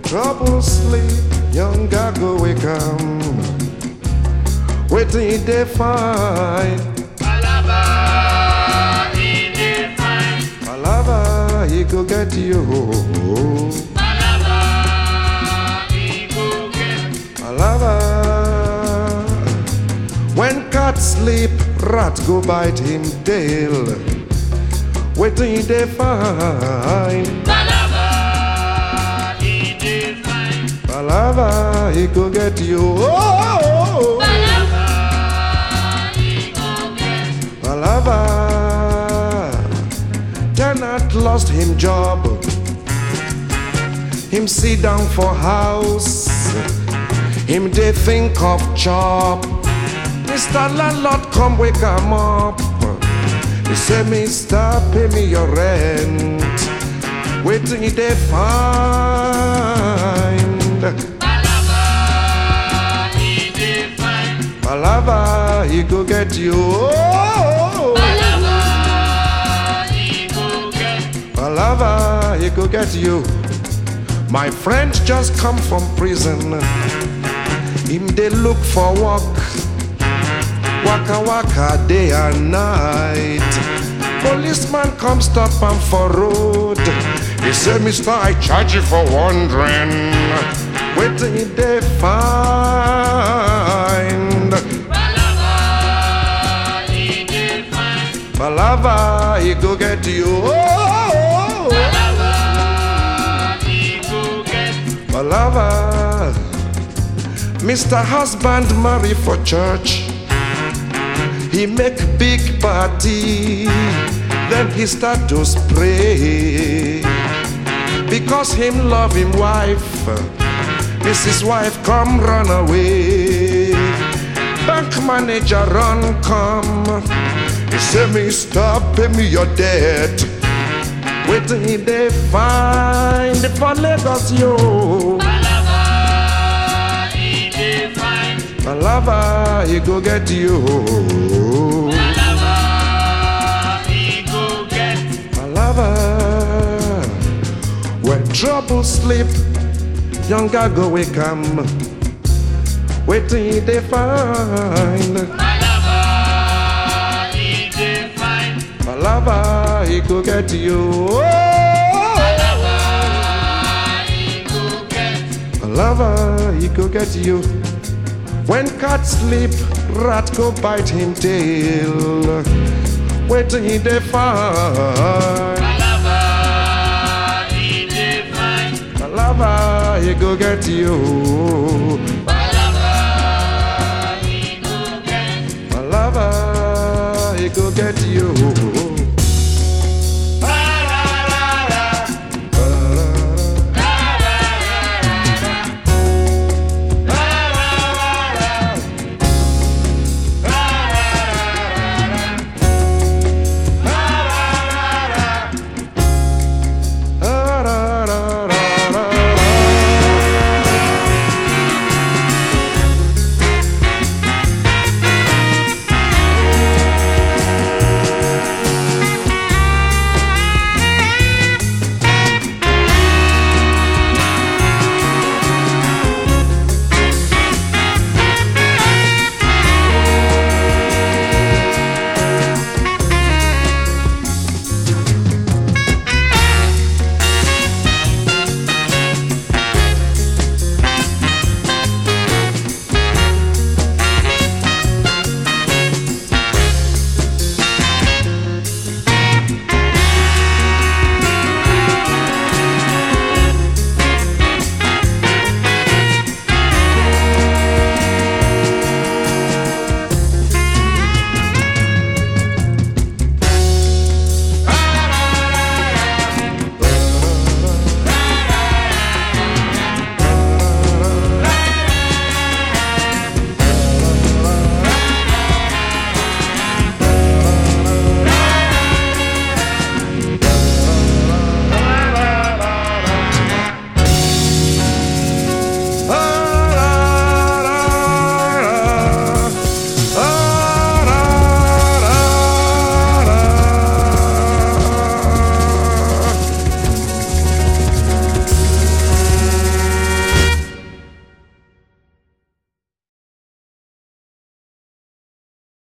trouble sleep, young guy go wake up. Waiting they find. Palava, he dey find. Palava, he go get you. Palava, he go get. Palava. When cat sleep, rat go bite him tail. Waiting they find. Palava, he dey find. Palava, he go get you. Oh, Palava, he go get. Palava. Tenant lost him job. Him sit down for house. Him they think of chop. Mr. Landlord come wake him up. He say, Mister, pay me your rent. Waiting they find. Palava, he dey find. Palava, he go get you. Oh, Palava, he go get. Palava, he go get you. My friend just come from prison. Him they look for work. Waka waka day and night. Policeman come stop him for road. He say, Mister, I charge you for wandering. Waiting they find. Palava, he dey find. Palava, he go get you. Oh, Palava, he go get. Palava. Mr. Husband marry for church. He make big party. Then he start to spray. Because him love him wife. Mrs. Wife come run away. Bank manager run come. He say, Mister, pay me your debt. Waiting they find for Lagos, yo. Palava, he dey find. Palava, he go get you. Palava, he go get. Palava. When trouble sleep, young guy go wake 'em. Waiting they find. Palava, he dey find. Palava, he go get you. Palava, he go get. Palava, he go get you. When cat sleep, rat go bite him tail. Waiting they find. Palava, he dey find. Palava, he go get you. Palava, he go get. Palava, he go get you.